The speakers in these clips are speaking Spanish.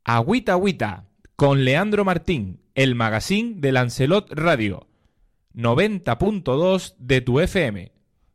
Agüita Agüita, con Leandro Martín, el magazín de Lancelot Radio, 90.2 de tu FM.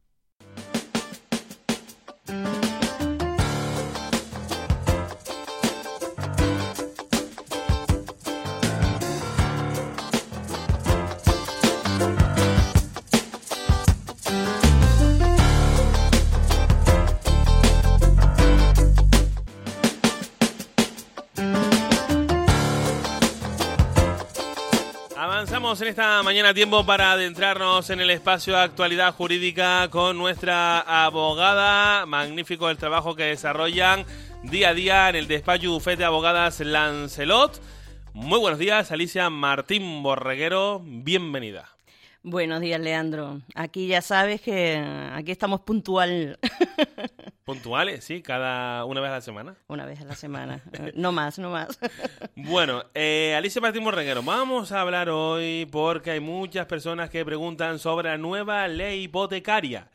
En esta mañana tiempo para adentrarnos en el espacio de actualidad jurídica con nuestra abogada. Magnífico el trabajo que desarrollan día a día en el despacho bufete de abogadas Lancelot. Muy buenos días, Alicia Martín Borreguero, bienvenida. Buenos días, Leandro. Aquí ya sabes que aquí estamos puntual. ¿Puntuales? Sí, cada una vez a la semana. Una vez a la semana. No más, no más. Bueno, Alicia Martín Borreguero, vamos a hablar hoy porque hay muchas personas que preguntan sobre la nueva ley hipotecaria.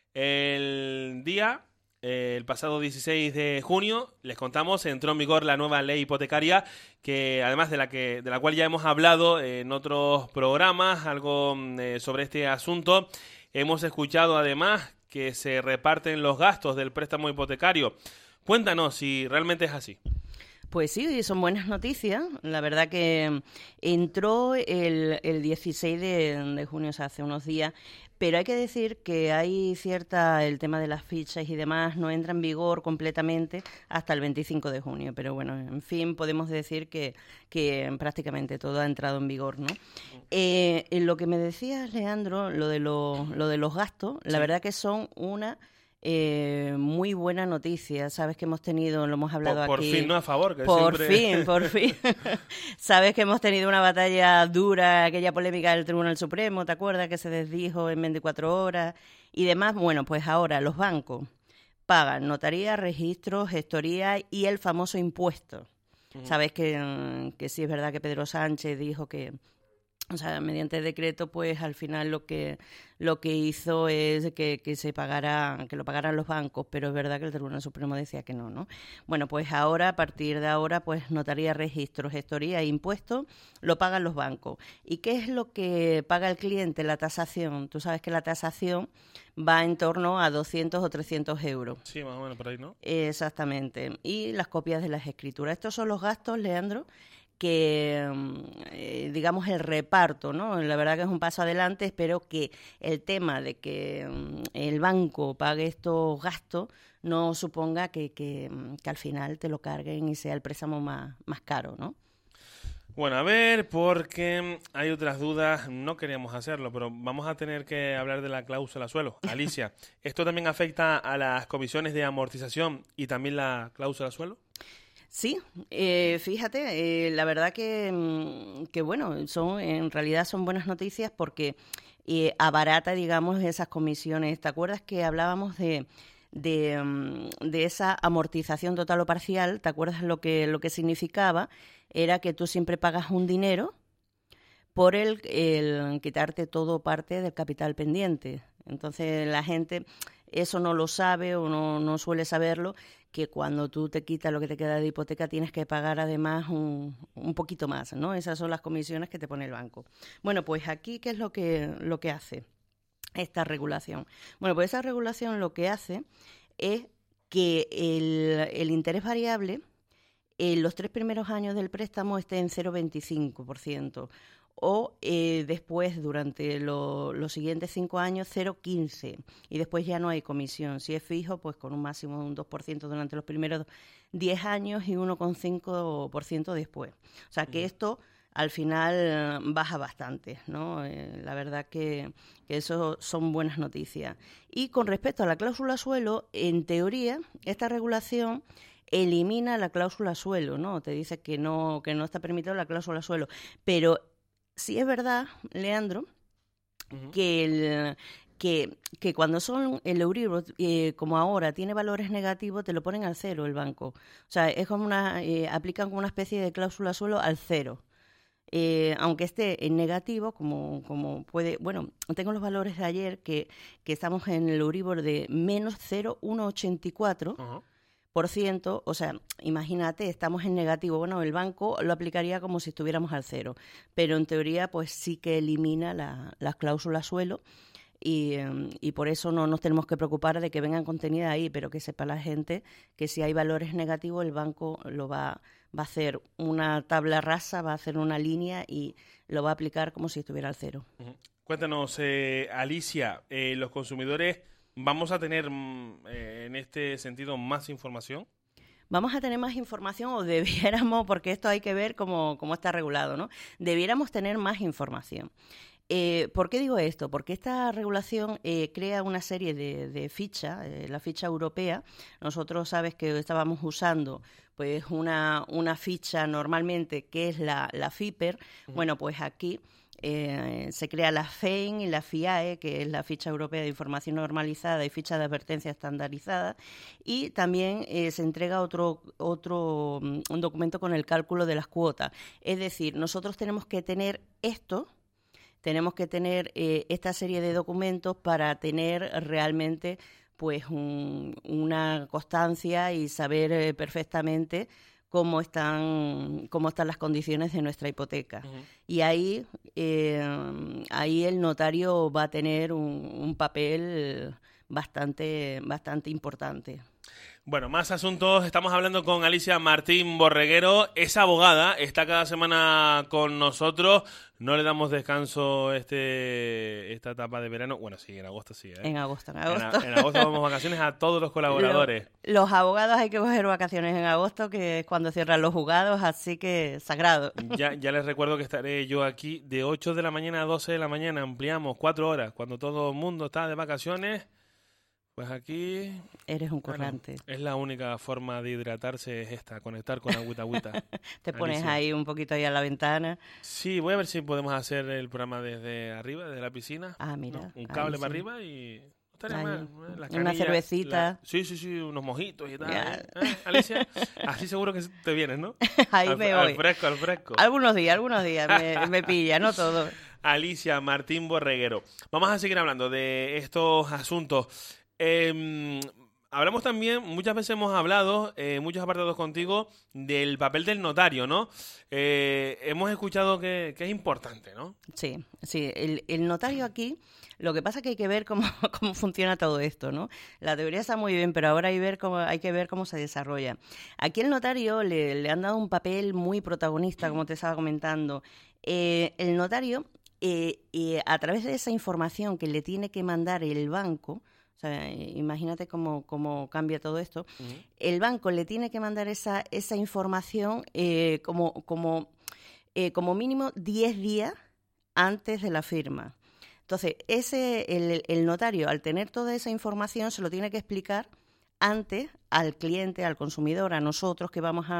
El pasado 16 de junio, les contamos, entró en vigor la nueva ley hipotecaria, que además de la cual ya hemos hablado en otros programas, algo sobre este asunto. Hemos escuchado además que se reparten los gastos del préstamo hipotecario. Cuéntanos si realmente es así. Pues sí, son buenas noticias. La verdad que entró el 16 de junio, o sea, hace unos días, pero hay que decir que el tema de las fichas y demás no entra en vigor completamente hasta el 25 de junio. Pero bueno, en fin, podemos decir que prácticamente todo ha entrado en vigor, ¿no? Lo que me decías, Leandro, lo de los gastos, sí. La verdad que son una muy buena noticia. Sabes que hemos tenido, lo hemos hablado por aquí. Por fin, no a favor. Que por siempre... fin. Sabes que hemos tenido una batalla dura, aquella polémica del Tribunal Supremo, ¿te acuerdas? Que se desdijo en 24 horas y demás. Bueno, pues ahora los bancos pagan notaría, registro, gestoría y el famoso impuesto. Uh-huh. Sabes que sí es verdad que Pedro Sánchez dijo que, o sea, mediante decreto, pues al final lo que hizo es que lo pagaran los bancos, pero es verdad que el Tribunal Supremo decía que no, ¿no? Bueno, pues ahora, a partir de ahora, pues notaría, registro, gestoría e impuesto lo pagan los bancos. ¿Y qué es lo que paga el cliente? La tasación. Tú sabes que la tasación va en torno a 200 o 300 euros. Sí, más o menos por ahí, ¿no? Exactamente. Y las copias de las escrituras. Estos son los gastos, Leandro, que, digamos, el reparto, ¿no? La verdad que es un paso adelante. Espero que el tema de que el banco pague estos gastos no suponga que al final te lo carguen y sea el préstamo más caro, ¿no? Bueno, a ver, porque hay otras dudas, no queríamos hacerlo, pero vamos a tener que hablar de la cláusula suelo. Alicia, ¿esto también afecta a las comisiones de amortización y también la cláusula suelo? Sí, fíjate, la verdad que bueno, en realidad son buenas noticias porque abarata, digamos, esas comisiones. ¿Te acuerdas que hablábamos de esa amortización total o parcial? ¿Te acuerdas lo que significaba? Era que tú siempre pagas un dinero por el quitarte todo parte del capital pendiente. Entonces la gente eso no lo sabe o no suele saberlo, que cuando tú te quitas lo que te queda de hipoteca tienes que pagar además un poquito más, ¿no? Esas son las comisiones que te pone el banco. Bueno, pues aquí, ¿qué es lo que hace esta regulación? Bueno, pues esa regulación lo que hace es que el interés variable en los 3 primeros años del préstamo esté en 0,25%. O después, durante los siguientes 5 años, 0,15%. Y después ya no hay comisión. Si es fijo, pues con un máximo de un 2% durante los primeros 10 años y 1,5% después. O sea que esto al final baja bastante, ¿no? La verdad que eso son buenas noticias. Y con respecto a la cláusula suelo, en teoría, esta regulación elimina la cláusula suelo, ¿no? Te dice que no está permitido la cláusula suelo. Pero sí es verdad, Leandro, uh-huh, que cuando son el Euribor, como ahora, tiene valores negativos, te lo ponen al cero el banco. O sea, es como aplican como una especie de cláusula suelo al cero. Aunque esté en negativo, como puede... Bueno, tengo los valores de ayer que estamos en el Euribor de menos 0,184%. Uh-huh. 0%, o sea, imagínate, estamos en negativo. Bueno, el banco lo aplicaría como si estuviéramos al cero, pero en teoría pues sí que elimina las cláusulas suelo y por eso no nos tenemos que preocupar de que vengan contenidas ahí, pero que sepa la gente que si hay valores negativos el banco lo va a hacer una tabla rasa, va a hacer una línea y lo va a aplicar como si estuviera al cero. Uh-huh. Cuéntanos, Alicia, los consumidores, ¿vamos a tener en este sentido más información? Vamos a tener más información o debiéramos, porque esto hay que ver cómo está regulado, ¿no? Debiéramos tener más información. ¿Por qué digo esto? Porque esta regulación crea una serie de fichas, la ficha europea. Nosotros sabes que estábamos usando pues una ficha normalmente que es la FIPER. Uh-huh. Bueno, pues aquí se crea la FEIN y la FIAE, que es la Ficha Europea de Información Normalizada y Ficha de Advertencia Estandarizada, y también se entrega un documento con el cálculo de las cuotas. Es decir, nosotros tenemos que tener esta serie de documentos para tener realmente pues una constancia y saber perfectamente cómo están las condiciones de nuestra hipoteca. Uh-huh. Y ahí el notario va a tener un papel bastante importante. Bueno, más asuntos. Estamos hablando con Alicia Martín Borreguero. Es abogada, está cada semana con nosotros. No le damos descanso esta etapa de verano. Bueno, sí, en agosto sí. En agosto. En agosto vamos vacaciones a todos los colaboradores. Los abogados hay que coger vacaciones en agosto, que es cuando cierran los juzgados, así que sagrado. Ya les recuerdo que estaré yo aquí de 8 de la mañana a 12 de la mañana. Ampliamos 4 horas. Cuando todo el mundo está de vacaciones, pues aquí... Eres un currante. Bueno, es la única forma de hidratarse, es esta, conectar con agüita. Te pones ahí un poquito ahí a la ventana. Sí, voy a ver si podemos hacer el programa desde arriba, desde la piscina. Ah, mira. ¿No? Un cable para arriba y... No estaría mal. Una cervecita. Sí, unos mojitos y tal. Alicia, así seguro que te vienes, ¿no? Ahí me voy. Al fresco. Algunos días me pilla, no todo. Alicia Martín Borreguero. Vamos a seguir hablando de estos asuntos. Hablamos también, muchas veces hemos hablado, muchos apartados contigo, del papel del notario, ¿no? Hemos escuchado que es importante, ¿no? Sí, el notario aquí, lo que pasa es que hay que ver cómo funciona todo esto, ¿no? La teoría está muy bien, pero ahora hay que ver cómo se desarrolla. Aquí el notario le han dado un papel muy protagonista, como te estaba comentando. El notario, a través de esa información que le tiene que mandar el banco, o sea, imagínate cómo cambia todo esto. Uh-huh. El banco le tiene que mandar esa información como mínimo 10 días antes de la firma. Entonces, el notario, al tener toda esa información, se lo tiene que explicar antes al cliente, al consumidor, a nosotros que vamos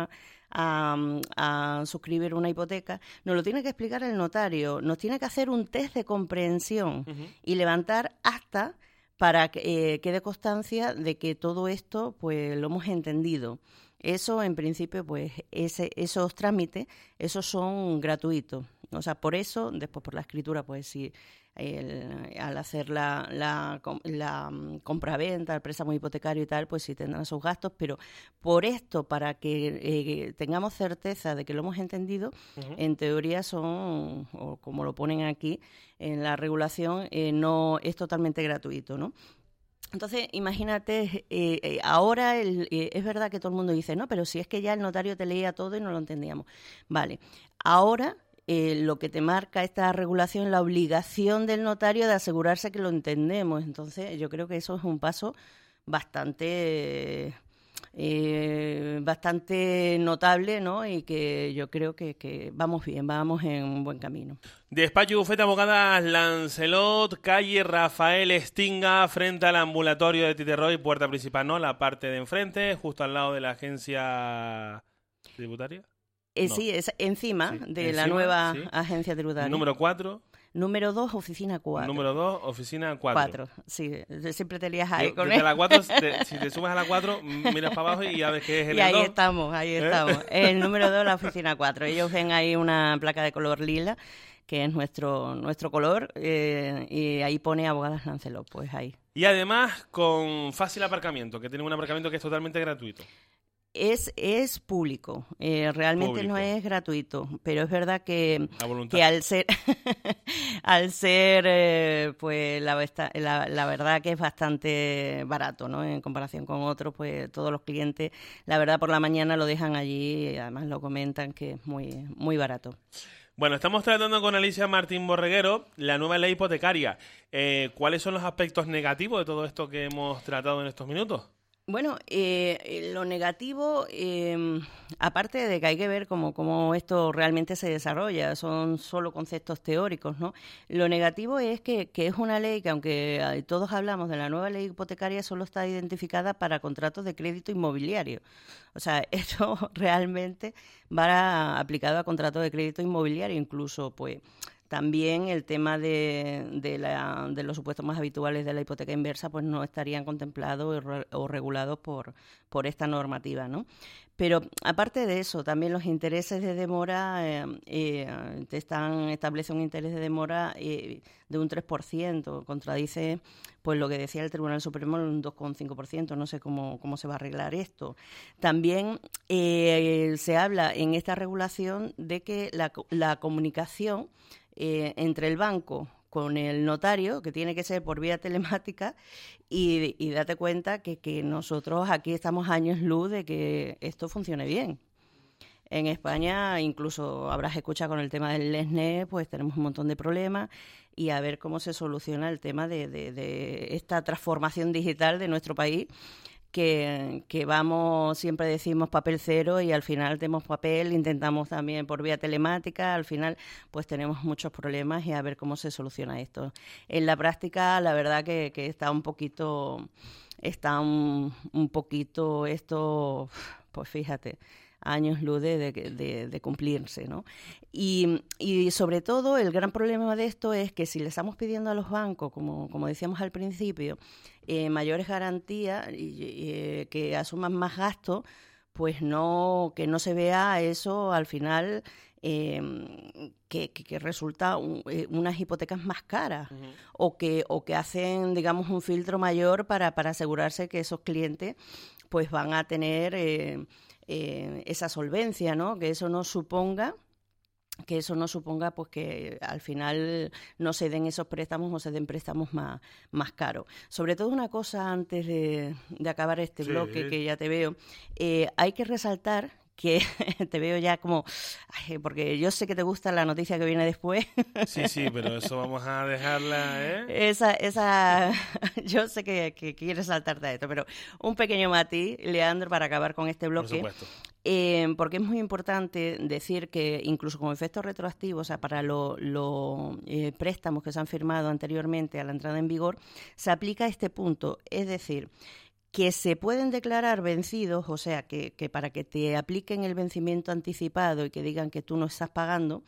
a suscribir una hipoteca. Nos lo tiene que explicar el notario. Nos tiene que hacer un test de comprensión uh-huh. y levantar acta para que quede constancia de que todo esto pues lo hemos entendido. Eso, en principio, pues esos trámites, esos son gratuitos. O sea, por eso, después por la escritura, pues sí, al hacer la compraventa, el préstamo hipotecario y tal, pues sí tendrán sus gastos, pero por esto, para que tengamos certeza de que lo hemos entendido, uh-huh. en teoría son, o como lo ponen aquí en la regulación, no es totalmente gratuito, ¿no? Entonces, imagínate, ahora es verdad que todo el mundo dice, no, pero si es que ya el notario te leía todo y no lo entendíamos. Vale, ahora lo que te marca esta regulación, la obligación del notario de asegurarse que lo entendemos. Entonces, yo creo que eso es un paso bastante notable, ¿no? Y que yo creo que vamos bien, vamos en un buen camino. Despacho y bufete Abogadas Lancelot, calle Rafael Estinga, frente al ambulatorio de Titerroy, puerta principal, ¿no? La parte de enfrente, justo al lado de la agencia tributaria. No. Sí, es encima de la nueva agencia tributaria. Número 4. Número 2, oficina 4. Número 2, oficina 4. 4, sí. Siempre te lías ahí con él. La 4, si te subes a la 4, miras para abajo y ya ves que es el 2. Y ahí estamos. El número 2, la oficina 4. Ellos ven ahí una placa de color lila que es nuestro color, y ahí pone Abogadas Lancelot, pues ahí. Y además con fácil aparcamiento, que tiene un aparcamiento que es totalmente gratuito. Es público, realmente Público. no es gratuito, pero es verdad que A al ser al ser pues la verdad que es bastante barato, ¿no? En comparación con otros, pues todos los clientes, la verdad, por la mañana lo dejan allí y además lo comentan que es muy, muy barato. Bueno, estamos tratando con Alicia Martín Borreguero la nueva ley hipotecaria. ¿Cuáles son los aspectos negativos de todo esto que hemos tratado en estos minutos? Bueno, lo negativo, aparte de que hay que ver cómo esto realmente se desarrolla, son solo conceptos teóricos, ¿no? Lo negativo es que es una ley que, aunque todos hablamos de la nueva ley hipotecaria, solo está identificada para contratos de crédito inmobiliario. O sea, esto realmente va aplicado a contratos de crédito inmobiliario, incluso, pues... También el tema de los supuestos más habituales de la hipoteca inversa pues no estarían contemplados o regulados por esta normativa, ¿no? Pero aparte de eso, también los intereses de demora establece un interés de demora de un 3%, contradice pues lo que decía el Tribunal Supremo, un 2,5%, no sé cómo se va a arreglar esto. También se habla en esta regulación de que la comunicación entre el banco con el notario, que tiene que ser por vía telemática, y date cuenta que nosotros aquí estamos años luz de que esto funcione bien. En España, incluso habrás escuchado con el tema del LESNE, pues tenemos un montón de problemas, y a ver cómo se soluciona el tema de esta transformación digital de nuestro país, que vamos, siempre decimos papel cero y al final tenemos papel, intentamos también por vía telemática, al final pues tenemos muchos problemas y a ver cómo se soluciona esto. En la práctica, la verdad que está un poquito esto, pues fíjate, años luz de cumplirse, ¿no? Y sobre todo el gran problema de esto es que si le estamos pidiendo a los bancos, como decíamos al principio, mayores garantías y que asuman más gastos, pues que no se vea eso al final que resulta unas hipotecas más caras, o que hacen, digamos, un filtro mayor para asegurarse que esos clientes pues van a tener esa solvencia, ¿no? Que eso no suponga pues que al final no se den esos préstamos o se den préstamos más caros. Sobre todo una cosa antes de acabar este bloque, que ya te veo, hay que resaltar que te veo ya como... porque yo sé que te gusta la noticia que viene después. Sí, pero eso vamos a dejarla, ¿eh? Esa yo sé que quieres saltarte a esto, pero un pequeño matiz, Leandro, para acabar con este bloque. Por supuesto. Porque es muy importante decir que incluso con efectos retroactivos, o sea, para los préstamos que se han firmado anteriormente a la entrada en vigor, se aplica este punto, es decir, que se pueden declarar vencidos, o sea, que para que te apliquen el vencimiento anticipado y que digan que tú no estás pagando,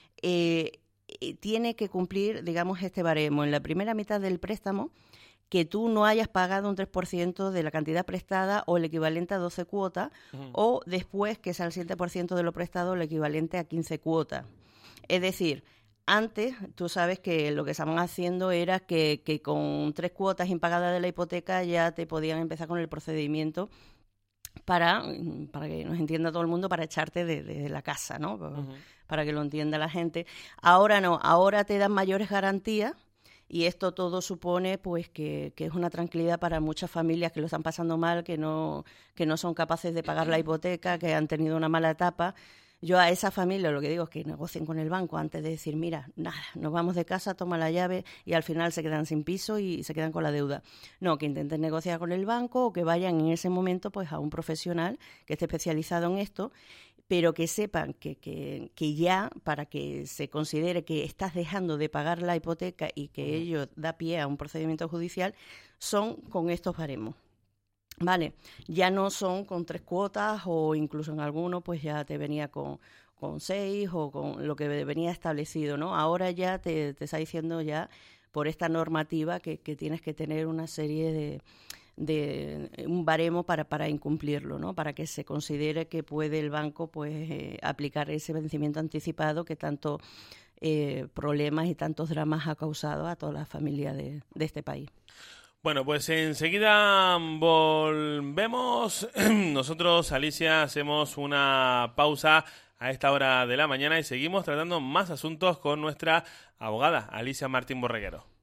tiene que cumplir, digamos, este baremo. En la primera mitad del préstamo, que tú no hayas pagado un 3% de la cantidad prestada o el equivalente a 12 cuotas, o después que sea el 7% de lo prestado, el equivalente a 15 cuotas. Es decir, antes, tú sabes que lo que estaban haciendo era que con 3 cuotas impagadas de la hipoteca ya te podían empezar con el procedimiento para que nos entienda todo el mundo, para echarte de la casa, ¿no? Para que lo entienda la gente. Ahora no, ahora te dan mayores garantías y esto todo supone pues que es una tranquilidad para muchas familias que lo están pasando mal, que no son capaces de pagar la hipoteca, que han tenido una mala etapa. Yo a esa familia lo que digo es que negocien con el banco antes de decir, mira, nada, nos vamos de casa, toma la llave y al final se quedan sin piso y se quedan con la deuda. No, que intenten negociar con el banco o que vayan en ese momento pues a un profesional que esté especializado en esto, pero que sepan que ya, para que se considere que estás dejando de pagar la hipoteca y que ello da pie a un procedimiento judicial, son con estos baremos. Vale, ya no son con 3 cuotas o incluso en alguno pues ya te venía con 6 o con lo que venía establecido, ¿no? Ahora ya te está diciendo ya por esta normativa que tienes que tener una serie de un baremo para incumplirlo, ¿no? Para que se considere que puede el banco pues aplicar ese vencimiento anticipado que tanto problemas y tantos dramas ha causado a toda la familia de este país. Bueno, pues enseguida volvemos. Nosotros, Alicia, hacemos una pausa a esta hora de la mañana y seguimos tratando más asuntos con nuestra abogada, Alicia Martín Borreguero.